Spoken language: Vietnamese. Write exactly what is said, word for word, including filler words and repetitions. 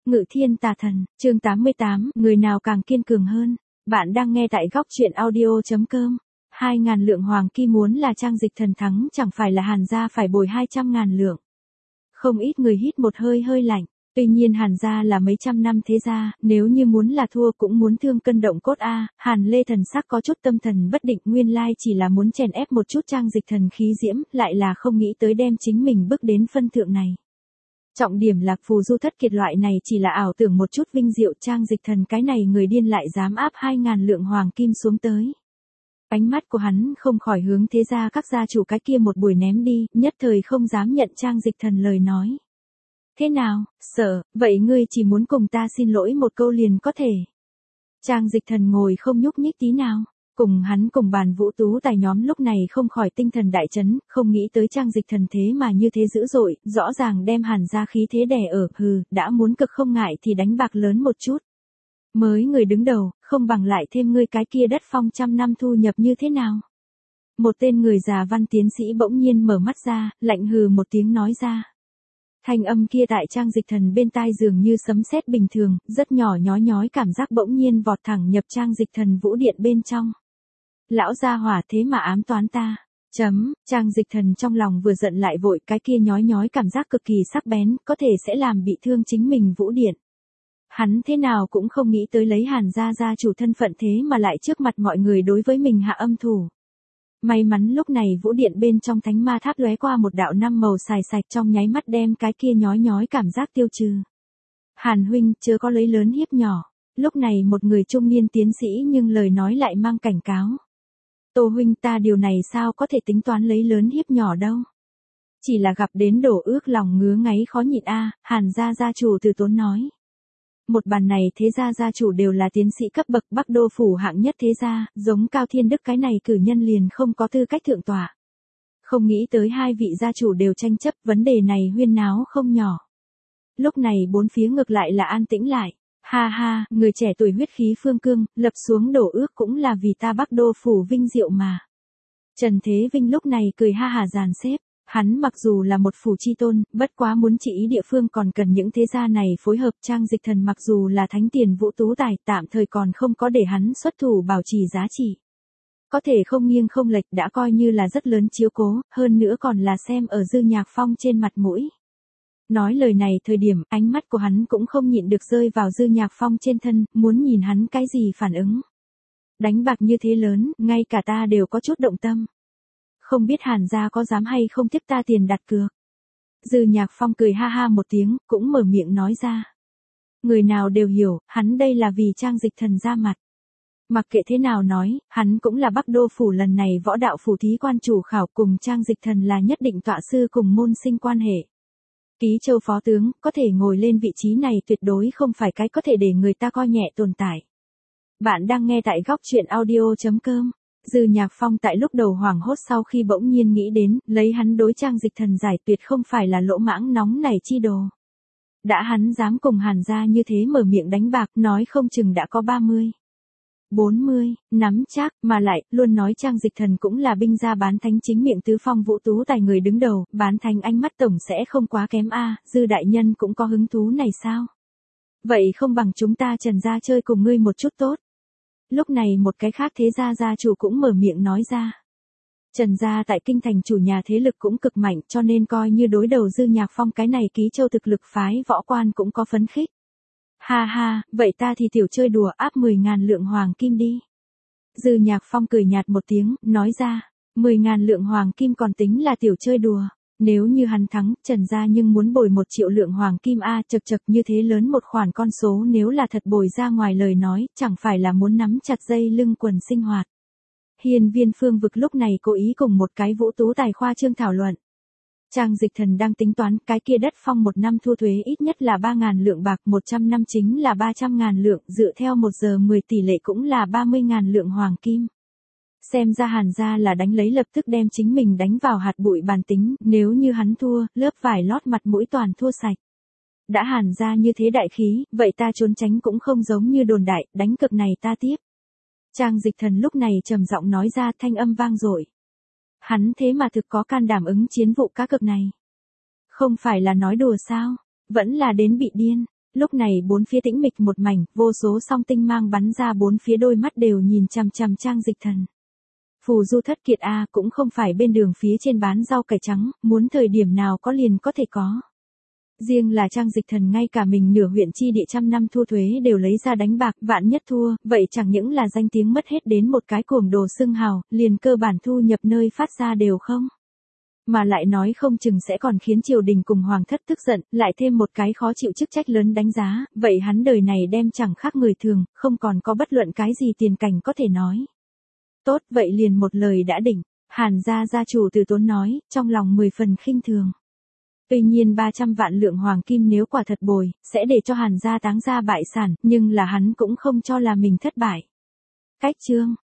Ngự thiên tà thần, chương tám mươi tám, người nào càng kiên cường hơn. Bạn đang nghe tại góc truyện audio.com. Hai ngàn lượng hoàng kim muốn là Trang Dịch Thần thắng chẳng phải là Hàn gia phải bồi hai trăm ngàn lượng. Không ít người hít một hơi hơi lạnh. Tuy nhiên Hàn gia là mấy trăm năm thế gia, nếu như muốn là thua cũng muốn thương cân động cốt a. Hàn Lê thần sắc có chút tâm thần bất định, nguyên lai chỉ là muốn chèn ép một chút Trang Dịch Thần khí diễm, lại là không nghĩ tới đem chính mình bước đến phân thượng này. Trọng điểm là phù du thất kiệt loại này chỉ là ảo tưởng một chút vinh diệu, Trang Dịch Thần cái này người điên lại dám áp hai ngàn lượng hoàng kim xuống tới. Ánh mắt của hắn không khỏi hướng thế gia các gia chủ cái kia một buổi ném đi, nhất thời không dám nhận Trang Dịch Thần lời nói. Thế nào, sợ, vậy ngươi chỉ muốn cùng ta xin lỗi một câu liền có thể. Trang Dịch Thần ngồi không nhúc nhích tí nào. Cùng hắn cùng bàn vũ tú tài nhóm lúc này không khỏi tinh thần đại chấn, không nghĩ tới Trang Dịch Thần thế mà như thế dữ dội, rõ ràng đem Hàn gia khí thế đè ở, hừ, đã muốn cực không ngại thì đánh bạc lớn một chút. Mới người đứng đầu, không bằng lại thêm ngươi cái kia đất phong trăm năm thu nhập như thế nào. Một tên người già văn tiến sĩ bỗng nhiên mở mắt ra, lạnh hừ một tiếng nói ra. Thanh âm kia tại Trang Dịch Thần bên tai dường như sấm sét bình thường, rất nhỏ nhói nhói cảm giác bỗng nhiên vọt thẳng nhập Trang Dịch Thần vũ điện bên trong. Lão gia hỏa thế mà ám toán ta. Chấm, Trang Dịch Thần trong lòng vừa giận lại vội, cái kia nhói nhói cảm giác cực kỳ sắc bén, có thể sẽ làm bị thương chính mình vũ điện. Hắn thế nào cũng không nghĩ tới lấy Hàn gia gia chủ thân phận thế mà lại trước mặt mọi người đối với mình hạ âm thủ. May mắn lúc này vũ điện bên trong thánh ma tháp lóe qua một đạo năm màu xài sạch, trong nháy mắt đem cái kia nhói nhói cảm giác tiêu trừ. Hàn huynh, chớ có lấy lớn hiếp nhỏ. Lúc này một người trung niên tiến sĩ nhưng lời nói lại mang cảnh cáo. Tô huynh, ta điều này sao có thể tính toán lấy lớn hiếp nhỏ đâu. Chỉ là gặp đến đổ ước lòng ngứa ngáy khó nhịn a. Hàn gia gia chủ Từ Tốn nói. Một bàn này thế gia gia chủ đều là tiến sĩ cấp bậc Bắc Đô phủ hạng nhất thế gia, giống Cao Thiên Đức cái này cử nhân liền không có tư cách thượng tọa. Không nghĩ tới hai vị gia chủ đều tranh chấp, vấn đề này huyên náo không nhỏ. Lúc này bốn phía ngược lại là an tĩnh lại. Ha ha, người trẻ tuổi huyết khí phương cương, lập xuống đổ ước cũng là vì ta Bắc Đô phủ vinh diệu mà. Trần Thế Vinh lúc này cười ha hà dàn xếp, hắn mặc dù là một phủ chi tôn, bất quá muốn trị ý địa phương còn cần những thế gia này phối hợp. Trang Dịch Thần mặc dù là thánh tiền vũ tú tài, tạm thời còn không có để hắn xuất thủ bảo trì giá trị. Có thể không nghiêng không lệch đã coi như là rất lớn chiếu cố, hơn nữa còn là xem ở Dư Nhạc Phong trên mặt mũi. Nói lời này thời điểm, ánh mắt của hắn cũng không nhịn được rơi vào Dư Nhạc Phong trên thân, muốn nhìn hắn cái gì phản ứng. Đánh bạc như thế lớn, ngay cả ta đều có chút động tâm. Không biết Hàn gia có dám hay không tiếp ta tiền đặt cược. Dư Nhạc Phong cười ha ha một tiếng, cũng mở miệng nói ra. Người nào đều hiểu, hắn đây là vì Trang Dịch Thần ra mặt. Mặc kệ thế nào nói, hắn cũng là Bắc Đô phủ lần này võ đạo phủ thí quan chủ khảo, cùng Trang Dịch Thần là nhất định tọa sư cùng môn sinh quan hệ. Ký Châu phó tướng, có thể ngồi lên vị trí này tuyệt đối không phải cái có thể để người ta coi nhẹ tồn tại. Bạn đang nghe tại góc truyện audio.com. Dư Nhạc Phong tại lúc đầu hoảng hốt sau khi bỗng nhiên nghĩ đến, lấy hắn đối Trang Dịch Thần giải tuyệt không phải là lỗ mãng nóng này chi đồ. Đã hắn dám cùng Hàn gia như thế mở miệng đánh bạc, nói không chừng đã có ba mươi. bốn mươi, nắm chắc, mà lại, luôn nói Trang Dịch Thần cũng là binh gia bán thánh chính miệng tứ phong vũ tú tài người đứng đầu, bán thánh ánh mắt tổng sẽ không quá kém a. Dư đại nhân cũng có hứng thú này sao? Vậy không bằng chúng ta Trần gia chơi cùng ngươi một chút tốt. Lúc này một cái khác thế gia gia chủ cũng mở miệng nói ra. Trần gia tại kinh thành chủ nhà thế lực cũng cực mạnh, cho nên coi như đối đầu Dư Nhạc Phong cái này Ký Châu thực lực phái võ quan cũng có phấn khích. Ha ha, vậy ta thì tiểu chơi đùa áp mười ngàn lượng hoàng kim đi. Dư Nhạc Phong cười nhạt một tiếng, nói ra, mười ngàn lượng hoàng kim còn tính là tiểu chơi đùa. Nếu như hắn thắng, Trần gia nhưng muốn bồi một triệu lượng hoàng kim a. Chật chật, như thế lớn một khoản con số nếu là thật bồi ra ngoài lời nói, chẳng phải là muốn nắm chặt dây lưng quần sinh hoạt. Hiên Viên Phương Vực lúc này cố ý cùng một cái vũ tú tài khoa trương thảo luận. Trang Dịch Thần đang tính toán cái kia đất phong một năm thu thuế ít nhất là ba ngàn lượng bạc, một trăm năm chính là ba trăm ngàn lượng, dựa theo một giờ mười tỷ lệ cũng là ba mươi ngàn lượng hoàng kim. Xem ra Hàn gia là đánh lấy lập tức đem chính mình đánh vào hạt bụi bàn tính, nếu như hắn thua, lớp vải lót mặt mũi toàn thua sạch. Đã Hàn gia như thế đại khí, vậy ta trốn tránh cũng không giống như đồn đại, đánh cược này ta tiếp. Trang Dịch Thần lúc này trầm giọng nói ra, thanh âm vang dội. Hắn thế mà thực có can đảm ứng chiến vụ cá cược này. Không phải là nói đùa sao, vẫn là đến bị điên. Lúc này bốn phía tĩnh mịch một mảnh, vô số song tinh mang bắn ra bốn phía, đôi mắt đều nhìn chằm chằm Trang Dịch Thần. Phù Du Thất Kiệt a, cũng không phải bên đường phía trên bán rau cải trắng, muốn thời điểm nào có liền có thể có. Riêng là Trang Dịch Thần ngay cả mình nửa huyện chi địa trăm năm thu thuế đều lấy ra đánh bạc, vạn nhất thua, vậy chẳng những là danh tiếng mất hết đến một cái cuồng đồ xưng hào, liền cơ bản thu nhập nơi phát ra đều không. Mà lại nói không chừng sẽ còn khiến triều đình cùng hoàng thất tức giận, lại thêm một cái khó chịu chức trách lớn đánh giá, vậy hắn đời này đem chẳng khác người thường, không còn có bất luận cái gì tiền cảnh có thể nói. Tốt, vậy liền một lời đã định, Hàn gia gia chủ Từ Tốn nói, trong lòng mười phần khinh thường. Tuy nhiên ba trăm vạn lượng hoàng kim nếu quả thật bồi, sẽ để cho Hàn gia táng ra bại sản, nhưng là hắn cũng không cho là mình thất bại. Cách chương